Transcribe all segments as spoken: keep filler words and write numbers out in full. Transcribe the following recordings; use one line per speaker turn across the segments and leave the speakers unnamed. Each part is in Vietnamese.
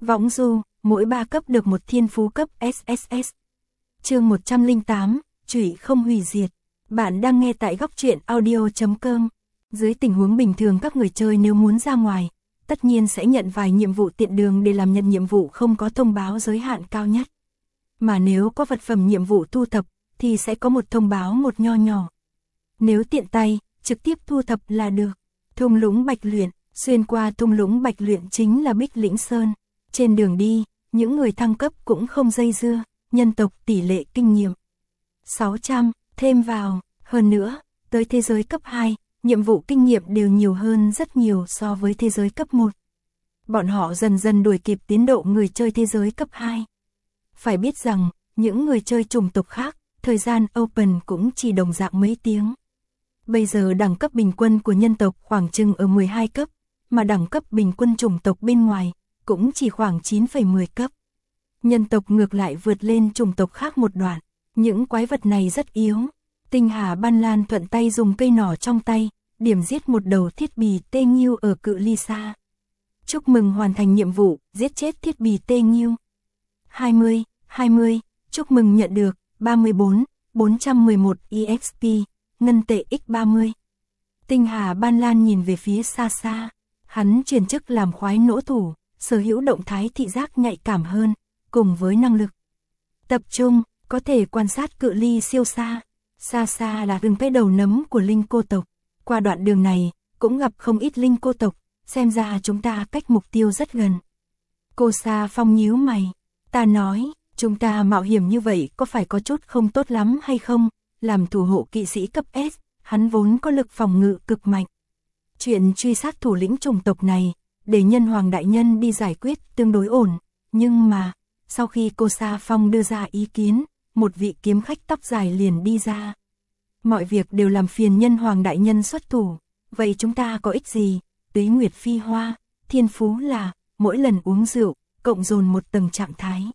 Võng du, mỗi ba cấp được một thiên phú cấp ét ét ét. Chương một trăm lẻ tám, Trụy không hủy diệt. Bạn đang nghe tại góc truyện audio chấm com. Dưới tình huống bình thường các người chơi nếu muốn ra ngoài, tất nhiên sẽ nhận vài nhiệm vụ tiện đường để làm nhận nhiệm vụ không có thông báo giới hạn cao nhất. Mà nếu có vật phẩm nhiệm vụ thu thập, thì sẽ có một thông báo một nho nhỏ. Nếu tiện tay, trực tiếp thu thập là được. Thung lũng Bạch Luyện, xuyên qua thung lũng Bạch Luyện chính là Bích Lĩnh Sơn. Trên đường đi, những người thăng cấp cũng không dây dưa, nhân tộc tỷ lệ kinh nghiệm sáu trăm, thêm vào, hơn nữa, tới thế giới cấp hai, nhiệm vụ kinh nghiệm đều nhiều hơn rất nhiều so với thế giới cấp một. Bọn họ dần dần đuổi kịp tiến độ người chơi thế giới cấp hai. Phải biết rằng, những người chơi chủng tộc khác, thời gian open cũng chỉ đồng dạng mấy tiếng. Bây giờ đẳng cấp bình quân của nhân tộc khoảng chừng ở mười hai cấp, mà đẳng cấp bình quân chủng tộc bên ngoài cũng chỉ khoảng chín phẩy mười cấp. Nhân tộc ngược lại vượt lên chủng tộc khác một đoạn. Những quái vật này rất yếu. Tinh Hà Ban Lan thuận tay dùng cây nỏ trong tay, điểm giết một đầu thiết bì tê nghiêu ở cự ly xa. Chúc mừng hoàn thành nhiệm vụ, giết chết thiết bì tê nghiêu. hai mươi, hai mươi, chúc mừng nhận được ba mươi bốn, bốn trăm mười một e ích pê, ngân tệ nhân ba mươi. Tinh Hà Ban Lan nhìn về phía xa xa, hắn chuyển chức làm khoái nỗ thủ, sở hữu động thái thị giác nhạy cảm hơn, cùng với năng lực tập trung, có thể quan sát cự ly siêu xa. Xa xa là rừng cây đầu nấm của linh cô tộc. Qua đoạn đường này, cũng gặp không ít linh cô tộc, xem ra chúng ta cách mục tiêu rất gần. Cô Sa Phong nhíu mày, ta nói, chúng ta mạo hiểm như vậy có phải có chút không tốt lắm hay không? Làm thủ hộ kỵ sĩ cấp S, hắn vốn có lực phòng ngự cực mạnh. Chuyện truy sát thủ lĩnh chủng tộc này, để Nhân Hoàng đại nhân đi giải quyết tương đối ổn, nhưng mà, sau khi cô Sa Phong đưa ra ý kiến, một vị kiếm khách tóc dài liền đi ra. Mọi việc đều làm phiền Nhân Hoàng đại nhân xuất thủ, vậy chúng ta có ích gì? Túy Nguyệt Phi Hoa, thiên phú là, mỗi lần uống rượu, cộng dồn một tầng trạng thái.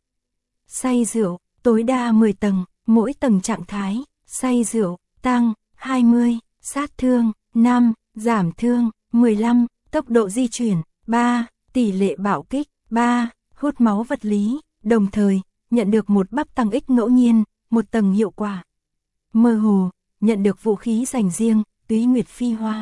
Say rượu, tối đa mười tầng, mỗi tầng trạng thái, say rượu, tăng, hai mươi, sát thương, năm, giảm thương, mười lăm, tốc độ di chuyển, ba, tỷ lệ bạo kích, ba, hút máu vật lý, đồng thời, nhận được một bắp tăng ích ngẫu nhiên, một tầng hiệu quả. Mơ hồ, nhận được vũ khí dành riêng, Túy Nguyệt Phi Hoa.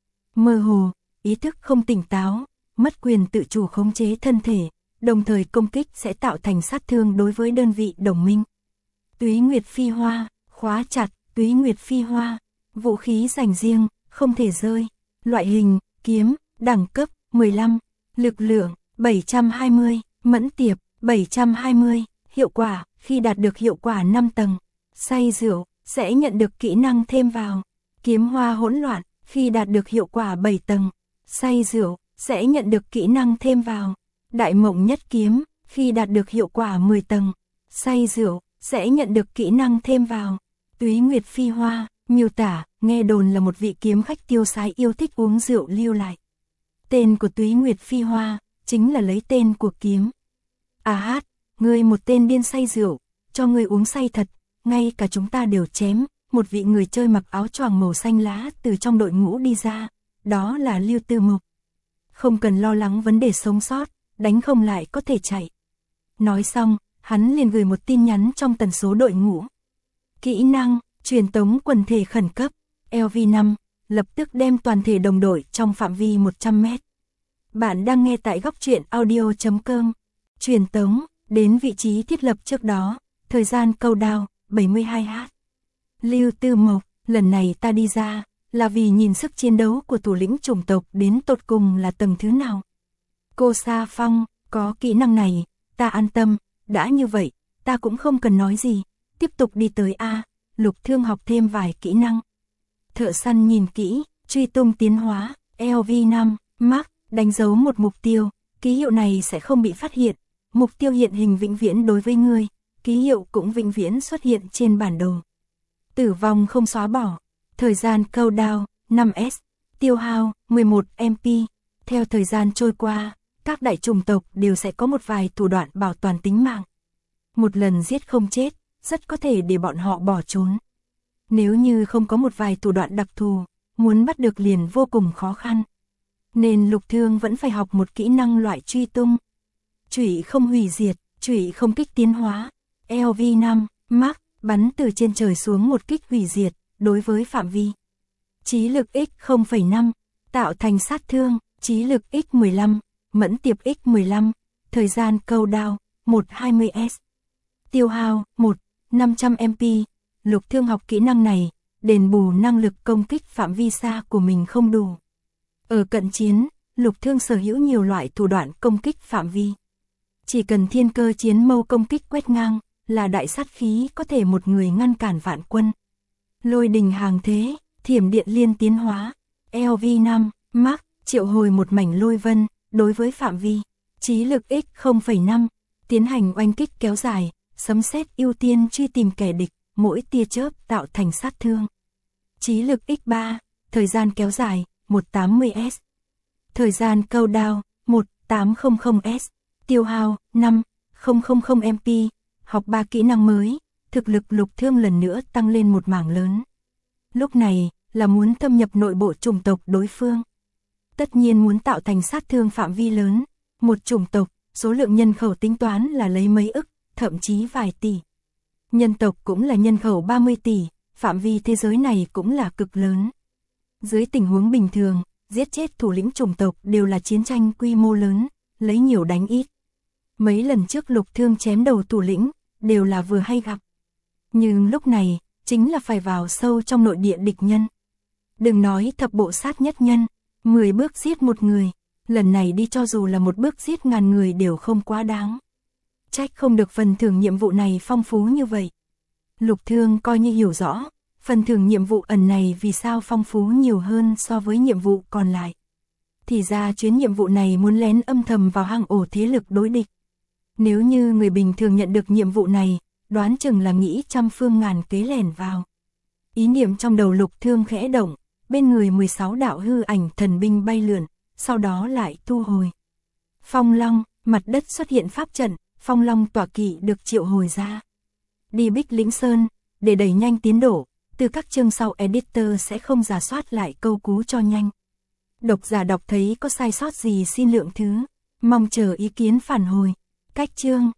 Mơ hồ, ý thức không tỉnh táo, mất quyền tự chủ khống chế thân thể, đồng thời công kích sẽ tạo thành sát thương đối với đơn vị đồng minh. Túy Nguyệt Phi Hoa, khóa chặt, Túy Nguyệt Phi Hoa, vũ khí dành riêng, không thể rơi. Loại hình, kiếm, đẳng cấp, mười lăm, lực lượng, bảy trăm hai mươi, mẫn tiệp, bảy trăm hai mươi, hiệu quả, khi đạt được hiệu quả năm tầng, say rượu, sẽ nhận được kỹ năng thêm vào. Kiếm hoa hỗn loạn, khi đạt được hiệu quả bảy tầng, say rượu, sẽ nhận được kỹ năng thêm vào. Đại mộng nhất kiếm, khi đạt được hiệu quả mười tầng, say rượu, sẽ nhận được kỹ năng thêm vào. Túy Nguyệt Phi Hoa, miêu tả, nghe đồn là một vị kiếm khách tiêu sái yêu thích uống rượu lưu lại. Tên của Túy Nguyệt Phi Hoa, chính là lấy tên của kiếm. À hát, ngươi một tên điên say rượu, cho ngươi uống say thật, ngay cả chúng ta đều chém. Một vị người chơi mặc áo choàng màu xanh lá từ trong đội ngũ đi ra, đó là Lưu Tư Mục. Không cần lo lắng vấn đề sống sót, đánh không lại có thể chạy. Nói xong, hắn liền gửi một tin nhắn trong tần số đội ngũ. Kỹ năng, truyền tống quần thể khẩn cấp, L V năm, lập tức đem toàn thể đồng đội trong phạm vi một trăm mét. Bạn đang nghe tại góc truyện audio chấm com. Truyền tống, đến vị trí thiết lập trước đó, thời gian câu đao, bảy mươi hai h. Lưu Tư Mộc, lần này ta đi ra, là vì nhìn sức chiến đấu của thủ lĩnh chủng tộc đến tột cùng là tầng thứ nào. Cô Sa Phong, có kỹ năng này, ta an tâm, đã như vậy, ta cũng không cần nói gì, tiếp tục đi tới A, Lục Thương học thêm vài kỹ năng. Thợ săn nhìn kỹ, truy tung tiến hóa, L V năm, Mark, đánh dấu một mục tiêu, ký hiệu này sẽ không bị phát hiện, mục tiêu hiện hình vĩnh viễn đối với ngươi, ký hiệu cũng vĩnh viễn xuất hiện trên bản đồ. Tử vong không xóa bỏ, thời gian countdown, năm S, tiêu hao, mười một M P, theo thời gian trôi qua, các đại chủng tộc đều sẽ có một vài thủ đoạn bảo toàn tính mạng. Một lần giết không chết, rất có thể để bọn họ bỏ trốn. Nếu như không có một vài thủ đoạn đặc thù, muốn bắt được liền vô cùng khó khăn. Nên Lục Thương vẫn phải học một kỹ năng loại truy tung. Chủy không hủy diệt, chủy không kích tiến hóa. L V năm, Mark, bắn từ trên trời xuống một kích hủy diệt, đối với phạm vi. Chí lực x không phẩy năm, tạo thành sát thương, chí lực x mười lăm, mẫn tiệp x mười lăm, thời gian câu đao, một trăm hai mươi S. Tiêu hao, một, năm trăm M P, Lục Thương học kỹ năng này, đền bù năng lực công kích phạm vi xa của mình không đủ. Ở cận chiến, Lục Thương sở hữu nhiều loại thủ đoạn công kích phạm vi. Chỉ cần thiên cơ chiến mâu công kích quét ngang, là đại sát khí có thể một người ngăn cản vạn quân. Lôi đình hàng thế, thiểm điện liên tiến hóa. L V năm, Mark, triệu hồi một mảnh lôi vân, đối với phạm vi. Chí lực x không phẩy năm, tiến hành oanh kích kéo dài, sấm sét ưu tiên truy tìm kẻ địch, mỗi tia chớp tạo thành sát thương. Chí lực x ba, thời gian kéo dài, một trăm tám mươi S. Thời gian câu đao, một nghìn tám trăm S. Tiêu hao, năm nghìn M P, học ba kỹ năng mới, thực lực Lục Thương lần nữa tăng lên một mảng lớn. Lúc này, là muốn thâm nhập nội bộ chủng tộc đối phương. Tất nhiên muốn tạo thành sát thương phạm vi lớn, một chủng tộc, số lượng nhân khẩu tính toán là lấy mấy ức, thậm chí vài tỷ. Nhân tộc cũng là nhân khẩu ba mươi tỷ, phạm vi thế giới này cũng là cực lớn. Dưới tình huống bình thường, giết chết thủ lĩnh chủng tộc đều là chiến tranh quy mô lớn, lấy nhiều đánh ít. Mấy lần trước Lục Thương chém đầu thủ lĩnh, đều là vừa hay gặp. Nhưng lúc này, chính là phải vào sâu trong nội địa địch nhân. Đừng nói thập bộ sát nhất nhân, mười bước giết một người, lần này đi cho dù là một bước giết ngàn người đều không quá đáng. Trách không được phần thưởng nhiệm vụ này phong phú như vậy. Lục Thương coi như hiểu rõ, phần thưởng nhiệm vụ ẩn này vì sao phong phú nhiều hơn so với nhiệm vụ còn lại. Thì ra chuyến nhiệm vụ này muốn lén âm thầm vào hang ổ thế lực đối địch. Nếu như người bình thường nhận được nhiệm vụ này, đoán chừng là nghĩ trăm phương ngàn kế lẻn vào. Ý niệm trong đầu Lục Thương khẽ động, bên người mười sáu đạo hư ảnh thần binh bay lượn, sau đó lại thu hồi. Phong Long, mặt đất xuất hiện pháp trận, Phong Long tọa kỵ được triệu hồi ra. Đi Bích Lĩnh Sơn, để đẩy nhanh tiến độ, từ các chương sau editor sẽ không rà soát lại câu cú cho nhanh. Độc giả đọc thấy có sai sót gì xin lượng thứ, mong chờ ý kiến phản hồi. Cách chương